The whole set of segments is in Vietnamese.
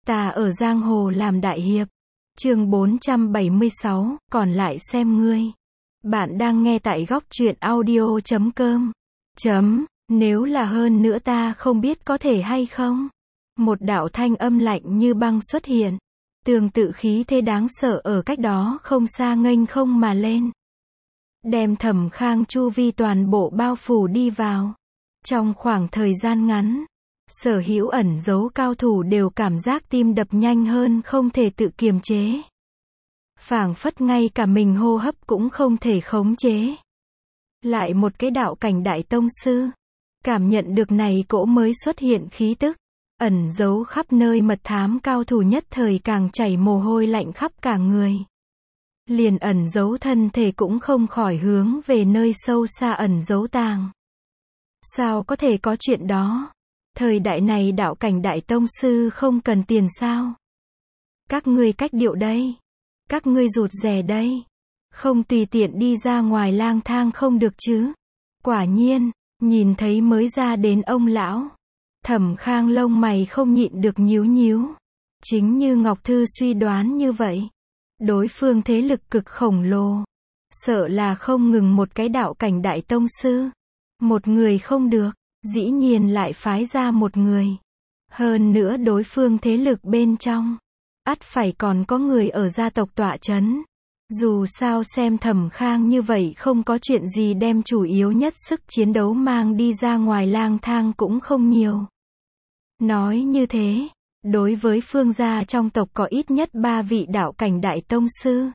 Ta ở giang hồ làm đại hiệp. Chương 476, còn lại xem ngươi. Bạn đang nghe tại góc truyện audio.com. Nếu là hơn nữa ta không biết có thể hay không. Một đạo thanh âm lạnh như băng xuất hiện. Tương tự khí thế đáng sợ ở cách đó không xa nghênh không mà lên. Đem Thẩm Khang chu vi toàn bộ bao phủ đi vào. Trong khoảng thời gian ngắn, sở hữu ẩn giấu cao thủ đều cảm giác tim đập nhanh hơn không thể tự kiềm chế. Phảng phất ngay cả mình hô hấp cũng không thể khống chế. Lại một cái đạo cảnh đại tông sư. Cảm nhận được này cỗ mới xuất hiện khí tức. Ẩn giấu khắp nơi mật thám cao thủ nhất thời càng chảy mồ hôi lạnh khắp cả người. Liền ẩn giấu thân thể cũng không khỏi hướng về nơi sâu xa ẩn giấu tàng. Sao có thể có chuyện đó? Thời đại này đạo cảnh đại tông sư không cần tiền sao? Các ngươi cách điệu đây. Các ngươi rụt rè đây. Không tùy tiện đi ra ngoài lang thang không được chứ? Quả nhiên, nhìn thấy mới ra đến ông lão. Thẩm Khang lông mày không nhịn được nhíu nhíu. Chính như Ngọc Thư suy đoán như vậy. Đối phương thế lực cực khổng lồ. Sợ là không ngừng một cái đạo cảnh đại tông sư. Một người không được, dĩ nhiên lại phái ra một người. Hơn nữa đối phương thế lực bên trong. Ắt phải còn có người ở gia tộc tọa chấn. Dù sao xem Thẩm Khang như vậy không có chuyện gì đem chủ yếu nhất sức chiến đấu mang đi ra ngoài lang thang cũng không nhiều. Nói như thế, đối với phương gia trong tộc có ít nhất 3 vị đạo cảnh đại tông sư.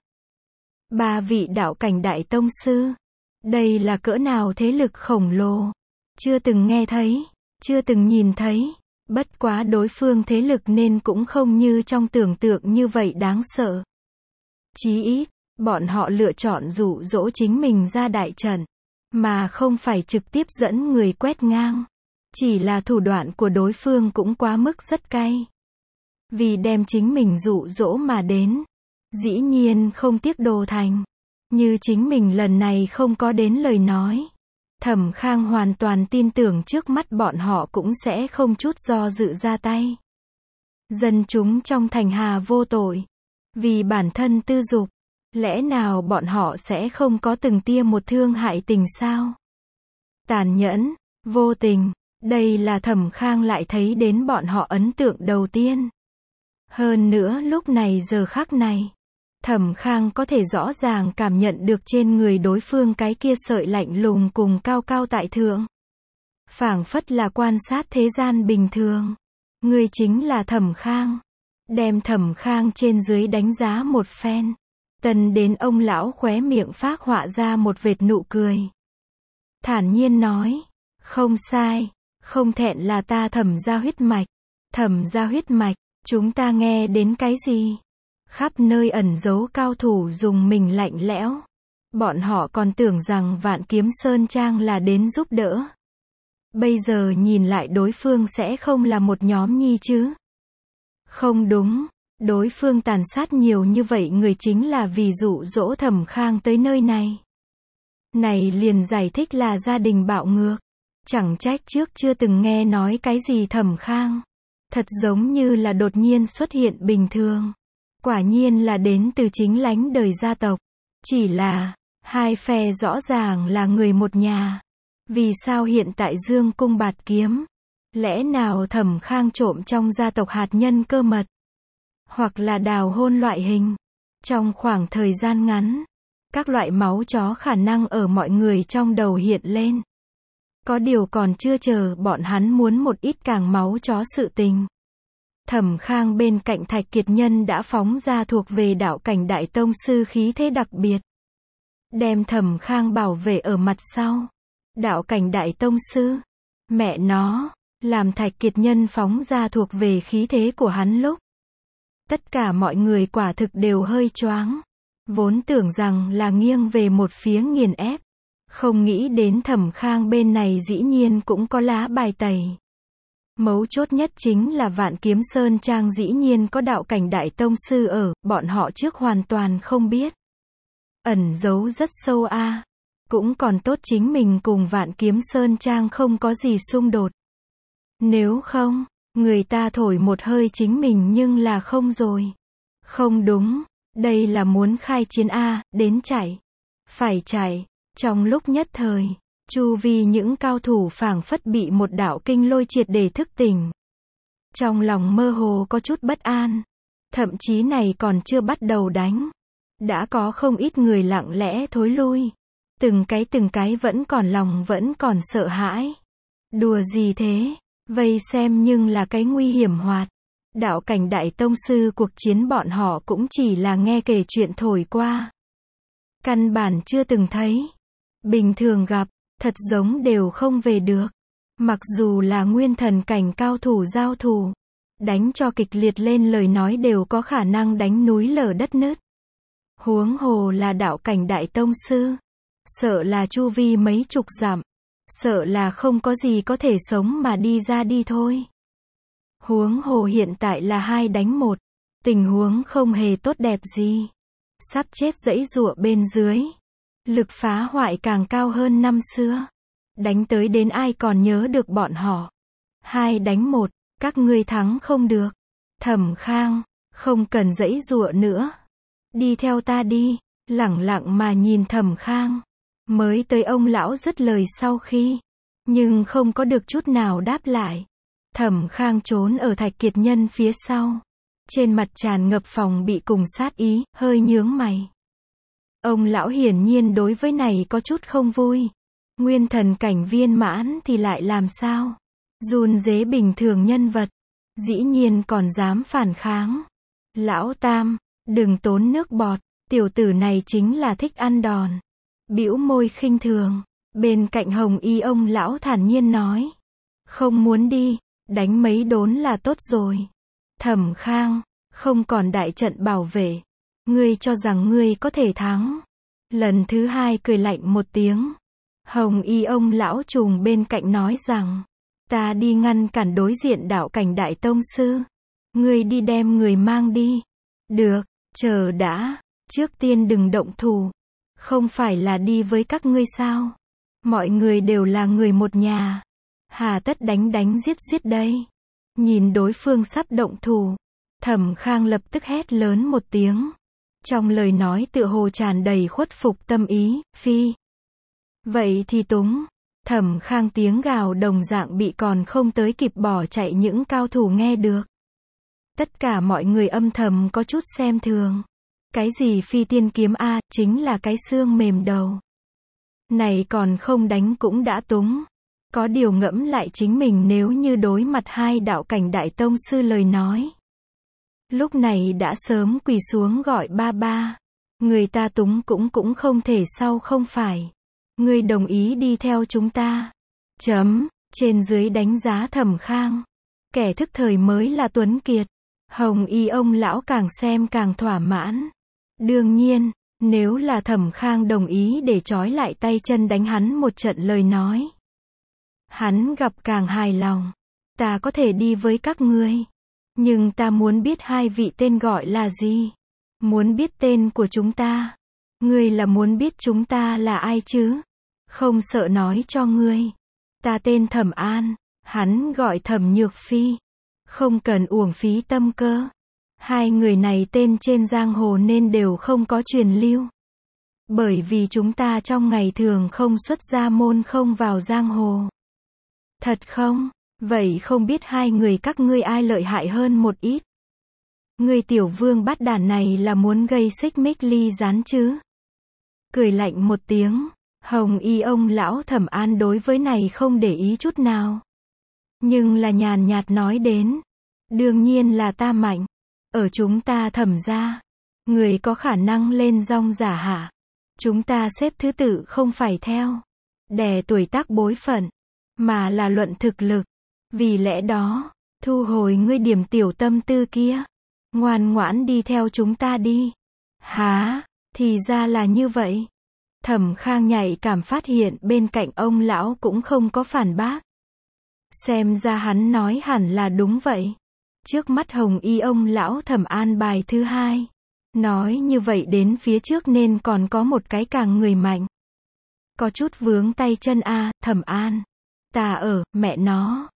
3 vị đạo cảnh đại tông sư. Đây là cỡ nào thế lực khổng lồ. Chưa từng nghe thấy, chưa từng nhìn thấy. Bất quá đối phương thế lực nên cũng không như trong tưởng tượng như vậy đáng sợ. Chí ít, bọn họ lựa chọn dụ dỗ chính mình ra đại trận, mà không phải trực tiếp dẫn người quét ngang. Chỉ là thủ đoạn của đối phương cũng quá mức rất cay. Vì đem chính mình dụ dỗ mà đến, dĩ nhiên không tiếc đồ thành. Như chính mình lần này không có đến lời nói. Thẩm Khang hoàn toàn tin tưởng trước mắt bọn họ cũng sẽ không chút do dự ra tay. Dân chúng trong thành hà vô tội. Vì bản thân tư dục. Lẽ nào bọn họ sẽ không có từng tia một thương hại tình sao? Tàn nhẫn, vô tình. Đây là Thẩm Khang lại thấy đến bọn họ ấn tượng đầu tiên. Hơn nữa lúc này giờ khắc này. Thẩm Khang có thể rõ ràng cảm nhận được trên người đối phương cái kia sợi lạnh lùng cùng cao cao tại thượng. Phảng phất là quan sát thế gian bình thường. Người chính là Thẩm Khang. Đem Thẩm Khang trên dưới đánh giá một phen. Tần đến ông lão khóe miệng phác họa ra một vệt nụ cười. Thản nhiên nói, không sai, không thẹn là ta Thẩm gia huyết mạch. Thẩm gia huyết mạch, chúng ta nghe đến cái gì? Khắp nơi ẩn giấu cao thủ dùng mình lạnh lẽo. Bọn họ còn tưởng rằng Vạn Kiếm Sơn Trang là đến giúp đỡ. Bây giờ nhìn lại đối phương sẽ không là một nhóm nhi chứ? Không đúng, đối phương tàn sát nhiều như vậy người chính là vì dụ dỗ Thẩm Khang tới nơi này. Này liền giải thích là gia đình bạo ngược. Chẳng trách trước chưa từng nghe nói cái gì Thẩm Khang. Thật giống như là đột nhiên xuất hiện bình thường. Quả nhiên là đến từ chính lánh đời gia tộc. Chỉ là, hai phe rõ ràng là người một nhà. Vì sao hiện tại Dương Cung bạt kiếm? Lẽ nào Thẩm Khang trộm trong gia tộc hạt nhân cơ mật? Hoặc là đào hôn loại hình? Trong khoảng thời gian ngắn, các loại máu chó khả năng ở mọi người trong đầu hiện lên. Có điều còn chưa chờ bọn hắn muốn một ít càng máu chó sự tình. Thẩm Khang bên cạnh Thạch Kiệt Nhân đã phóng ra thuộc về đạo cảnh đại tông sư khí thế đặc biệt. Đem Thẩm Khang bảo vệ ở mặt sau. Đạo cảnh đại tông sư. Mẹ nó, làm Thạch Kiệt Nhân phóng ra thuộc về khí thế của hắn lúc. Tất cả mọi người quả thực đều hơi choáng. Vốn tưởng rằng là nghiêng về một phía nghiền ép. Không nghĩ đến Thẩm Khang bên này dĩ nhiên cũng có lá bài tẩy. Mấu chốt nhất chính là Vạn Kiếm Sơn Trang dĩ nhiên có đạo cảnh đại tông sư ở, bọn họ trước hoàn toàn không biết. Ẩn giấu rất sâu a. Cũng còn tốt chính mình cùng Vạn Kiếm Sơn Trang không có gì xung đột. Nếu không, Người ta thổi một hơi chính mình nhưng là không rồi. Không đúng, đây là muốn khai chiến a, đến chạy. Phải chạy. Trong lúc nhất thời, chu vi những cao thủ phảng phất bị một đạo kinh lôi triệt để thức tỉnh. Trong lòng mơ hồ có chút bất an. Thậm chí này còn chưa bắt đầu đánh. Đã có không ít người lặng lẽ thối lui. Từng cái vẫn còn sợ hãi. Đùa gì thế? Vây xem nhưng là cái nguy hiểm hoạt. Đạo cảnh đại tông sư cuộc chiến bọn họ cũng chỉ là nghe kể chuyện thổi qua. Căn bản chưa từng thấy. Bình thường gặp, thật giống đều không về được. Mặc dù là nguyên thần cảnh cao thủ giao thủ, đánh cho kịch liệt lên lời nói đều có khả năng đánh núi lở đất nứt. Huống hồ là đạo cảnh đại tông sư. Sợ là chu vi mấy chục dặm. Sợ là không có gì có thể sống mà đi ra đi thôi. Huống hồ hiện tại là 2 đánh 1. Tình huống không hề tốt đẹp gì. Sắp chết giãy giụa bên dưới. Lực phá hoại càng cao hơn năm xưa. Đánh tới đến ai còn nhớ được bọn họ. 2 đánh 1, các ngươi thắng không được. Thẩm Khang, không cần giãy giụa nữa. Đi theo ta đi. Lẳng lặng mà nhìn Thẩm Khang. Mới tới ông lão dứt lời sau khi, nhưng không có được chút nào đáp lại. Thẩm Khang trốn ở Thạch Kiệt Nhân phía sau. Trên mặt tràn ngập phòng bị cùng sát ý, hơi nhướng mày. Ông lão hiển nhiên đối với này có chút không vui. Nguyên thần cảnh viên mãn thì lại làm sao? Run rế bình thường nhân vật. Dĩ nhiên còn dám phản kháng. Lão Tam, đừng tốn nước bọt. Tiểu tử này chính là thích ăn đòn. Bĩu môi khinh thường. Bên cạnh Hồng Y ông lão thản nhiên nói. Không muốn đi. Đánh mấy đốn là tốt rồi. Thẩm Khang, không còn đại trận bảo vệ. Ngươi cho rằng ngươi có thể thắng. Lần thứ 2 cười lạnh một tiếng. Hồng Y ông lão trùng bên cạnh nói rằng. Ta đi ngăn cản đối diện đạo cảnh đại tông sư. Ngươi đi đem người mang đi. Được, chờ đã. Trước tiên đừng động thủ. Không phải là đi với các ngươi sao? Mọi người đều là người một nhà. Hà tất đánh giết đây. Nhìn đối phương sắp động thủ. Thẩm Khang lập tức hét lớn một tiếng. Trong lời nói tựa hồ tràn đầy khuất phục tâm ý, phi. Vậy thì túng. Thẩm Khang tiếng gào đồng dạng bị còn không tới kịp bỏ chạy những cao thủ nghe được. Tất cả mọi người âm thầm có chút xem thường. Cái gì phi tiên kiếm a, chính là cái xương mềm đầu. Này còn không đánh cũng đã túng. Có điều ngẫm lại chính mình nếu như đối mặt 2 đạo cảnh đại tông sư lời nói. Lúc này đã sớm quỳ xuống gọi ba ba. Người ta túng cũng không thể sau không phải. Ngươi đồng ý đi theo chúng ta. Trên dưới đánh giá Thẩm Khang. Kẻ thức thời mới là tuấn kiệt. Hồng Y ông lão càng xem càng thỏa mãn. Đương nhiên, nếu là Thẩm Khang đồng ý để trói lại tay chân đánh hắn một trận lời nói. Hắn gặp càng hài lòng. Ta có thể đi với các ngươi. Nhưng ta muốn biết 2 vị tên gọi là gì. Muốn biết tên của chúng ta. Ngươi là muốn biết chúng ta là ai chứ? Không sợ nói cho ngươi. Ta tên Thẩm An. Hắn gọi Thẩm Nhược Phi. Không cần uổng phí tâm cơ. 2 người này tên trên giang hồ nên đều không có truyền lưu. Bởi vì chúng ta trong ngày thường không xuất ra môn không vào giang hồ. Thật không? Vậy không biết 2 người các ngươi ai lợi hại hơn một ít? Ngươi tiểu vương bát đản này là muốn gây xích mích ly gián chứ? Cười lạnh một tiếng. Hồng Y ông lão Thẩm An đối với này không để ý chút nào. Nhưng là nhàn nhạt nói đến. Đương nhiên là ta mạnh. Ở chúng ta Thẩm gia. Người có khả năng lên rong giả hả? Chúng ta xếp thứ tự không phải theo đè tuổi tác bối phận. Mà là luận thực lực. Vì lẽ đó, thu hồi ngươi điểm tiểu tâm tư kia. Ngoan ngoãn đi theo chúng ta đi. Hả? Thì ra là như vậy. Thẩm Khang nhạy cảm phát hiện bên cạnh ông lão cũng không có phản bác. Xem ra hắn nói hẳn là đúng vậy. Trước mắt Hồng Y ông lão Thẩm An bài thứ 2. Nói như vậy đến phía trước nên còn có một cái càng người mạnh. Có chút vướng tay chân a, Thẩm An. Ta ở, mẹ nó.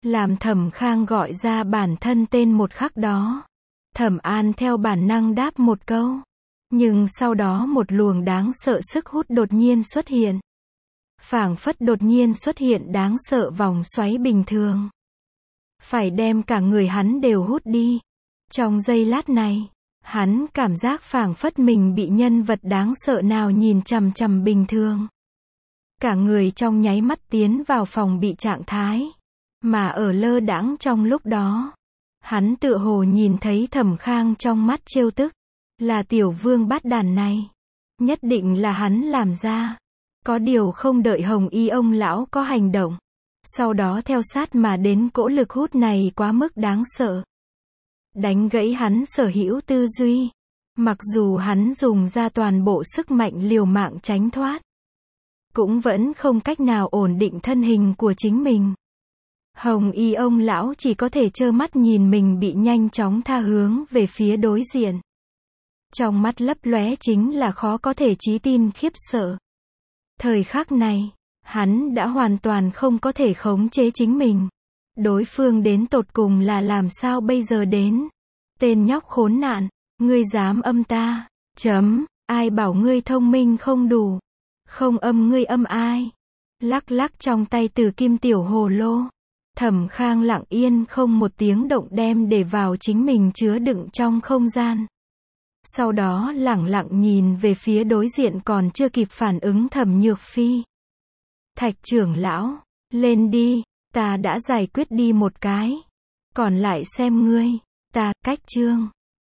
Làm Thẩm Khang gọi ra bản thân tên một khắc đó. Thẩm An theo bản năng đáp một câu. Nhưng sau đó một luồng đáng sợ sức hút đột nhiên xuất hiện. Phảng phất đột nhiên xuất hiện đáng sợ vòng xoáy bình thường. Phải đem cả người hắn đều hút đi. Trong giây lát này, hắn cảm giác phảng phất mình bị nhân vật đáng sợ nào nhìn chằm chằm bình thường. Cả người trong nháy mắt tiến vào phòng bị trạng thái. Mà ở lơ đãng trong lúc đó, hắn tựa hồ nhìn thấy Thẩm Khang trong mắt trêu tức. Là tiểu vương bát đàn này. Nhất định là hắn làm ra. Có điều không đợi Hồng Y ông lão có hành động. Sau đó theo sát mà đến cỗ lực hút này quá mức đáng sợ. Đánh gãy hắn sở hữu tư duy. Mặc dù hắn dùng ra toàn bộ sức mạnh liều mạng tránh thoát. Cũng vẫn không cách nào ổn định thân hình của chính mình. Hồng Y ông lão chỉ có thể trơ mắt nhìn mình bị nhanh chóng tha hướng về phía đối diện. Trong mắt lấp lóe chính là khó có thể chí tin khiếp sợ. Thời khắc này, hắn đã hoàn toàn không có thể khống chế chính mình. Đối phương đến tột cùng là làm sao bây giờ đến? Tên nhóc khốn nạn, ngươi dám âm ta? Ai bảo ngươi thông minh không đủ? Không âm ngươi âm ai? Lắc lắc trong tay Tử Kim tiểu hồ lô. Thẩm Khang lặng yên không một tiếng động đem để vào chính mình chứa đựng trong không gian. Sau đó lẳng lặng nhìn về phía đối diện còn chưa kịp phản ứng Thẩm Nhược Phi. Thạch trưởng lão, lên đi, ta đã giải quyết đi một cái. Còn lại xem ngươi, ta, cách chương.